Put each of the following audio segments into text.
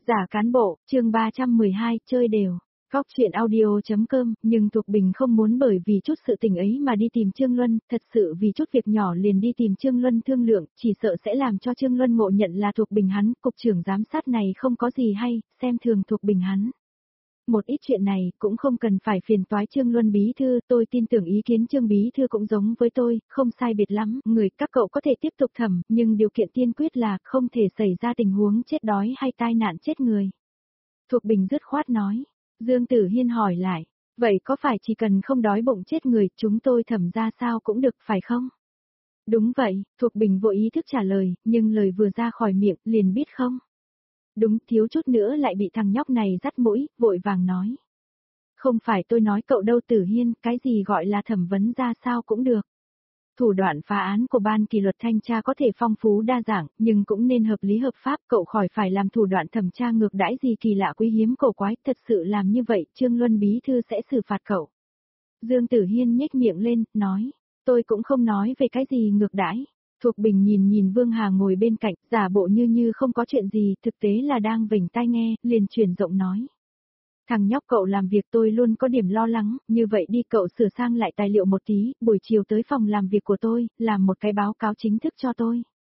Giả cán bộ, chương 312, chơi đều. Góc chuyện audio.com, nhưng Thục Bình không muốn bởi vì chút sự tình ấy mà đi tìm Trương Luân, thật sự vì chút việc nhỏ liền đi tìm Trương Luân thương lượng, chỉ sợ sẽ làm cho Trương Luân ngộ nhận là Thục Bình hắn, cục trưởng giám sát này không có gì hay, xem thường Thục Bình hắn. Một ít chuyện này cũng không cần phải phiền toái Trương Luân bí thư, tôi tin tưởng ý kiến Trương bí thư cũng giống với tôi, không sai biệt lắm, người các cậu có thể tiếp tục thẩm, nhưng điều kiện tiên quyết là không thể xảy ra tình huống chết đói hay tai nạn chết người. Thục Bình dứt khoát nói. Dương Tử Hiên hỏi lại, vậy có phải chỉ cần không đói bụng chết người, chúng tôi thẩm ra sao cũng được, phải không? Đúng vậy, Thục Bình vội ý thức trả lời, nhưng lời vừa ra khỏi miệng, liền biết không? Đúng, thiếu chút nữa lại bị thằng nhóc này dắt mũi, vội vàng nói. Không phải tôi nói cậu đâu Tử Hiên, cái gì gọi là thẩm vấn ra sao cũng được. Thủ đoạn phá án của ban kỷ luật thanh tra có thể phong phú đa dạng, nhưng cũng nên hợp lý hợp pháp, cậu khỏi phải làm thủ đoạn thẩm tra ngược đãi gì kỳ lạ quý hiếm cổ quái, thật sự làm như vậy, Trương Luân bí thư sẽ xử phạt cậu. Dương Tử Hiên nhếch miệng lên, nói, tôi cũng không nói về cái gì ngược đãi. Thục Bình nhìn Vương Hà ngồi bên cạnh, giả bộ như không có chuyện gì, thực tế là đang vểnh tai nghe, liền chuyển giọng nói. Thằng nhóc cậu làm việc tôi luôn có điểm lo lắng, như vậy đi cậu sửa sang lại tài liệu một tí, buổi chiều tới phòng làm việc của tôi, làm một cái báo cáo chính thức cho tôi.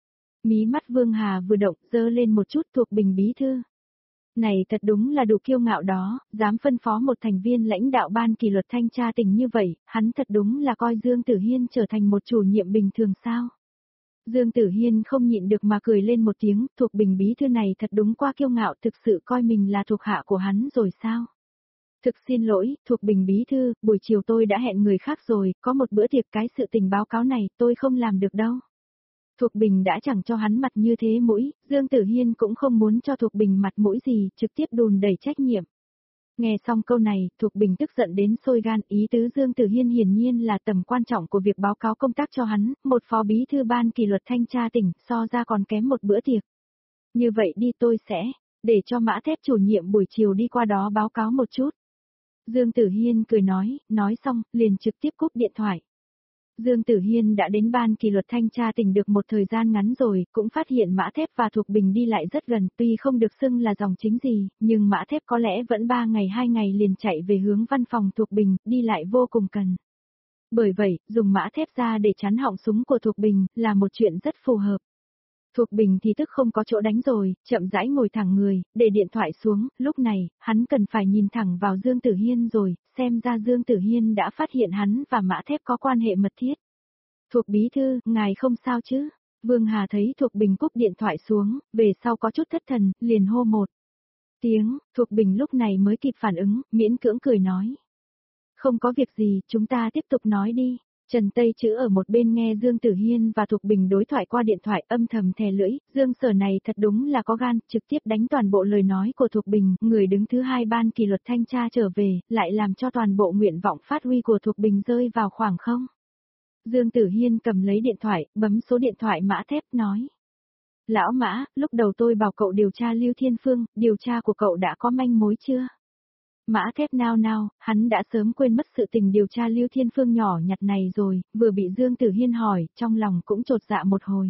Mí mắt Vương Hà vừa động, dơ lên một chút Thục Bình bí thư. Này thật đúng là đủ kiêu ngạo đó, dám phân phó một thành viên lãnh đạo ban kỷ luật thanh tra tỉnh như vậy, hắn thật đúng là coi Dương Tử Hiên trở thành một chủ nhiệm bình thường sao. Dương Tử Hiên không nhịn được mà cười lên một tiếng, Thục Bình bí thư này thật đúng quá kiêu ngạo, thực sự coi mình là thuộc hạ của hắn rồi sao? Thực xin lỗi, Thục Bình bí thư, buổi chiều tôi đã hẹn người khác rồi, có một bữa tiệc cái sự tình báo cáo này tôi không làm được đâu. Thục Bình đã chẳng cho hắn mặt như thế mũi, Dương Tử Hiên cũng không muốn cho Thục Bình mặt mũi gì, trực tiếp đùn đẩy trách nhiệm. Nghe xong câu này, Thục Bình tức giận đến sôi gan, ý tứ Dương Tử Hiên hiển nhiên là tầm quan trọng của việc báo cáo công tác cho hắn, một phó bí thư ban kỷ luật thanh tra tỉnh, so ra còn kém một bữa tiệc. Như vậy đi tôi sẽ, để cho Mã Thép chủ nhiệm buổi chiều đi qua đó báo cáo một chút. Dương Tử Hiên cười nói xong, liền trực tiếp cúp điện thoại. Dương Tử Hiên đã đến ban kỷ luật thanh tra tỉnh được một thời gian ngắn rồi, cũng phát hiện Mã Thép và Thục Bình đi lại rất gần, tuy không được xưng là dòng chính gì, nhưng Mã Thép có lẽ vẫn 3 ngày 2 ngày liền chạy về hướng văn phòng Thục Bình, đi lại vô cùng cần. Bởi vậy, dùng Mã Thép ra để chắn họng súng của Thục Bình, là một chuyện rất phù hợp. Thục Bình thì tức không có chỗ đánh rồi, chậm rãi ngồi thẳng người, để điện thoại xuống, lúc này, hắn cần phải nhìn thẳng vào Dương Tử Hiên rồi, xem ra Dương Tử Hiên đã phát hiện hắn và Mã Thép có quan hệ mật thiết. Thục bí thư, ngài không sao chứ? Vương Hà thấy Thục Bình cúp điện thoại xuống, về sau có chút thất thần, liền hô một tiếng, Thục Bình lúc này mới kịp phản ứng, miễn cưỡng cười nói. Không có việc gì, chúng ta tiếp tục nói đi. Trần Tây Chữ ở một bên nghe Dương Tử Hiên và Thục Bình đối thoại qua điện thoại âm thầm thè lưỡi, Dương Sở này thật đúng là có gan, trực tiếp đánh toàn bộ lời nói của Thục Bình, người đứng thứ hai ban kỷ luật thanh tra trở về, lại làm cho toàn bộ nguyện vọng phát huy của Thục Bình rơi vào khoảng không. Dương Tử Hiên cầm lấy điện thoại, bấm số điện thoại Mã Thép, nói. Lão Mã, lúc đầu tôi bảo cậu điều tra Lưu Thiên Phương, điều tra của cậu đã có manh mối chưa? Mã Thép nao, hắn đã sớm quên mất sự tình điều tra Lưu Thiên Phương nhỏ nhặt này rồi, vừa bị Dương Tử Hiên hỏi, trong lòng cũng chột dạ một hồi.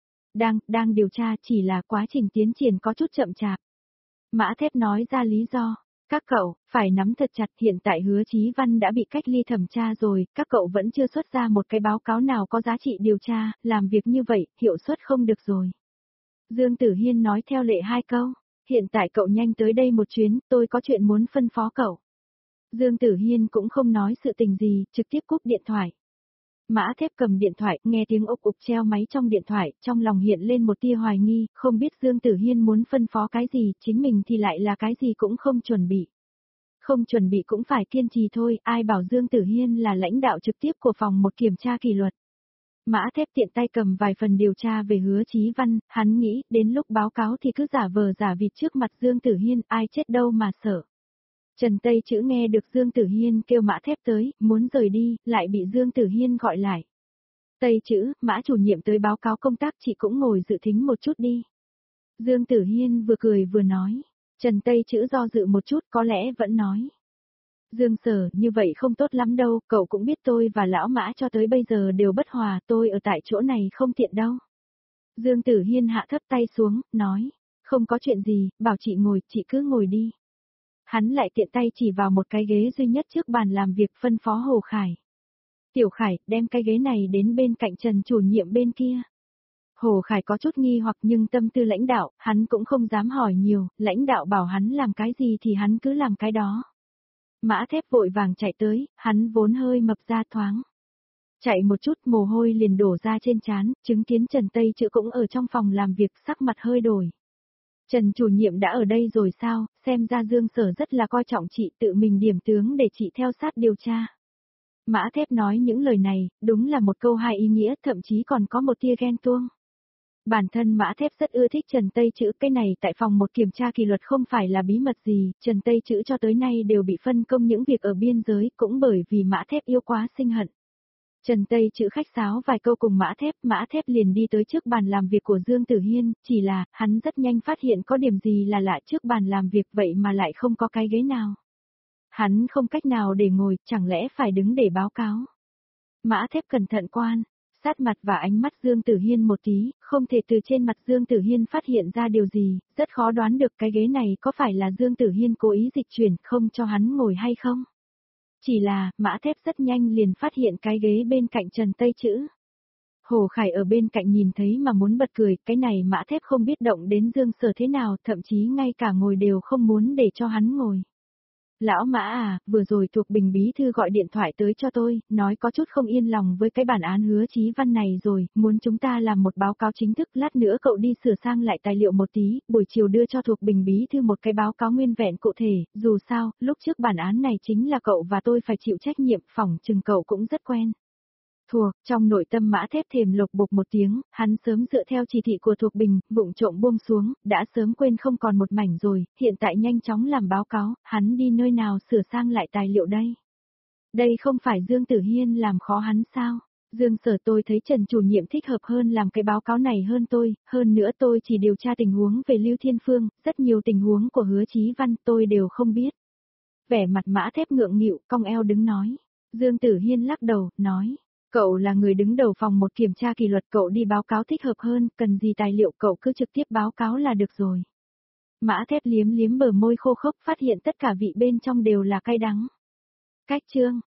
Đang điều tra, chỉ là quá trình tiến triển có chút chậm chạp. Mã Thép nói ra lý do. Các cậu, phải nắm thật chặt, hiện tại Hứa Chí Văn đã bị cách ly thẩm tra rồi, các cậu vẫn chưa xuất ra một cái báo cáo nào có giá trị điều tra, làm việc như vậy, hiệu suất không được rồi. Dương Tử Hiên nói theo lệ 2 câu. Hiện tại cậu nhanh tới đây một chuyến, tôi có chuyện muốn phân phó cậu. Dương Tử Hiên cũng không nói sự tình gì, trực tiếp cúp điện thoại. Mã Thép cầm điện thoại, nghe tiếng ục ục treo máy trong điện thoại, trong lòng hiện lên một tia hoài nghi, không biết Dương Tử Hiên muốn phân phó cái gì, chính mình thì lại là cái gì cũng không chuẩn bị. Không chuẩn bị cũng phải kiên trì thôi, ai bảo Dương Tử Hiên là lãnh đạo trực tiếp của phòng một kiểm tra kỷ luật. Mã Thép tiện tay cầm vài phần điều tra về Hứa Chí Văn, hắn nghĩ, đến lúc báo cáo thì cứ giả vờ giả vịt trước mặt Dương Tử Hiên, ai chết đâu mà sợ. Trần Tây Chữ nghe được Dương Tử Hiên kêu Mã Thép tới, muốn rời đi, lại bị Dương Tử Hiên gọi lại. Tây Chữ, Mã chủ nhiệm tới báo cáo công tác, chị cũng ngồi dự thính một chút đi. Dương Tử Hiên vừa cười vừa nói. Trần Tây Chữ do dự một chút, có lẽ vẫn nói. Dương Sở, như vậy không tốt lắm đâu, cậu cũng biết tôi và lão Mã cho tới bây giờ đều bất hòa, tôi ở tại chỗ này không tiện đâu. Dương Tử Hiên hạ thấp tay xuống, nói. Không có chuyện gì, bảo chị ngồi, chị cứ ngồi đi. Hắn lại tiện tay chỉ vào một cái ghế duy nhất trước bàn làm việc phân phó Hồ Khải. Tiểu Khải, đem cái ghế này đến bên cạnh Trần chủ nhiệm bên kia. Hồ Khải có chút nghi hoặc nhưng tâm tư lãnh đạo, hắn cũng không dám hỏi nhiều, lãnh đạo bảo hắn làm cái gì thì hắn cứ làm cái đó. Mã Thép vội vàng chạy tới, hắn vốn hơi mập ra thoáng. Chạy một chút mồ hôi liền đổ ra trên trán, chứng kiến Trần Tây Chữ cũng ở trong phòng làm việc sắc mặt hơi đổi. Trần chủ nhiệm đã ở đây rồi sao, xem ra Dương Sở rất là coi trọng chị tự mình điểm tướng để chị theo sát điều tra. Mã Thép nói những lời này, đúng là một câu hai ý nghĩa, thậm chí còn có một tia ghen tuông. Bản thân Mã Thép rất ưa thích Trần Tây Chữ, cái này tại phòng một kiểm tra kỷ luật không phải là bí mật gì, Trần Tây Chữ cho tới nay đều bị phân công những việc ở biên giới, cũng bởi vì Mã Thép yêu quá sinh hận. Trần Tây Chữ khách sáo vài câu cùng Mã Thép liền đi tới trước bàn làm việc của Dương Tử Hiên, chỉ là, hắn rất nhanh phát hiện có điểm gì là lạ trước bàn làm việc vậy mà lại không có cái ghế nào. Hắn không cách nào để ngồi, chẳng lẽ phải đứng để báo cáo. Mã Thép cẩn thận quan sát mặt và ánh mắt Dương Tử Hiên một tí, không thể từ trên mặt Dương Tử Hiên phát hiện ra điều gì, rất khó đoán được cái ghế này có phải là Dương Tử Hiên cố ý dịch chuyển không cho hắn ngồi hay không. Chỉ là, Mã Thép rất nhanh liền phát hiện cái ghế bên cạnh Trần Tây Chữ. Hồ Khải ở bên cạnh nhìn thấy mà muốn bật cười, cái này Mã Thép không biết động đến Dương Sở thế nào, thậm chí ngay cả ngồi đều không muốn để cho hắn ngồi. Lão Mã à, vừa rồi thuộc Bình bí thư gọi điện thoại tới cho tôi, nói có chút không yên lòng với cái bản án Hứa Chí Văn này rồi, muốn chúng ta làm một báo cáo chính thức, lát nữa cậu đi sửa sang lại tài liệu một tí, buổi chiều đưa cho thuộc Bình bí thư một cái báo cáo nguyên vẹn cụ thể, dù sao, lúc trước bản án này chính là cậu và tôi phải chịu trách nhiệm, phỏng chừng cậu cũng rất quen. Thuộc, trong nội tâm Mã Thép thềm lục bục một tiếng, hắn sớm dựa theo chỉ thị của thuộc Bình, vụng trộm buông xuống, đã sớm quên không còn một mảnh rồi, hiện tại nhanh chóng làm báo cáo, hắn đi nơi nào sửa sang lại tài liệu đây. Đây không phải Dương Tử Hiên làm khó hắn sao? Dương Sở tôi thấy Trần chủ nhiệm thích hợp hơn làm cái báo cáo này hơn tôi, hơn nữa tôi chỉ điều tra tình huống về Lưu Thiên Phương, rất nhiều tình huống của Hứa Chí Văn tôi đều không biết. Vẻ mặt Mã Thép ngượng nghịu, cong eo đứng nói. Dương Tử Hiên lắc đầu, nói. Cậu là người đứng đầu phòng một kiểm tra kỷ luật, cậu đi báo cáo thích hợp hơn, cần gì tài liệu cậu cứ trực tiếp báo cáo là được rồi. Mã Thép liếm liếm bờ môi khô khốc phát hiện tất cả vị bên trong đều là cay đắng. Cách chương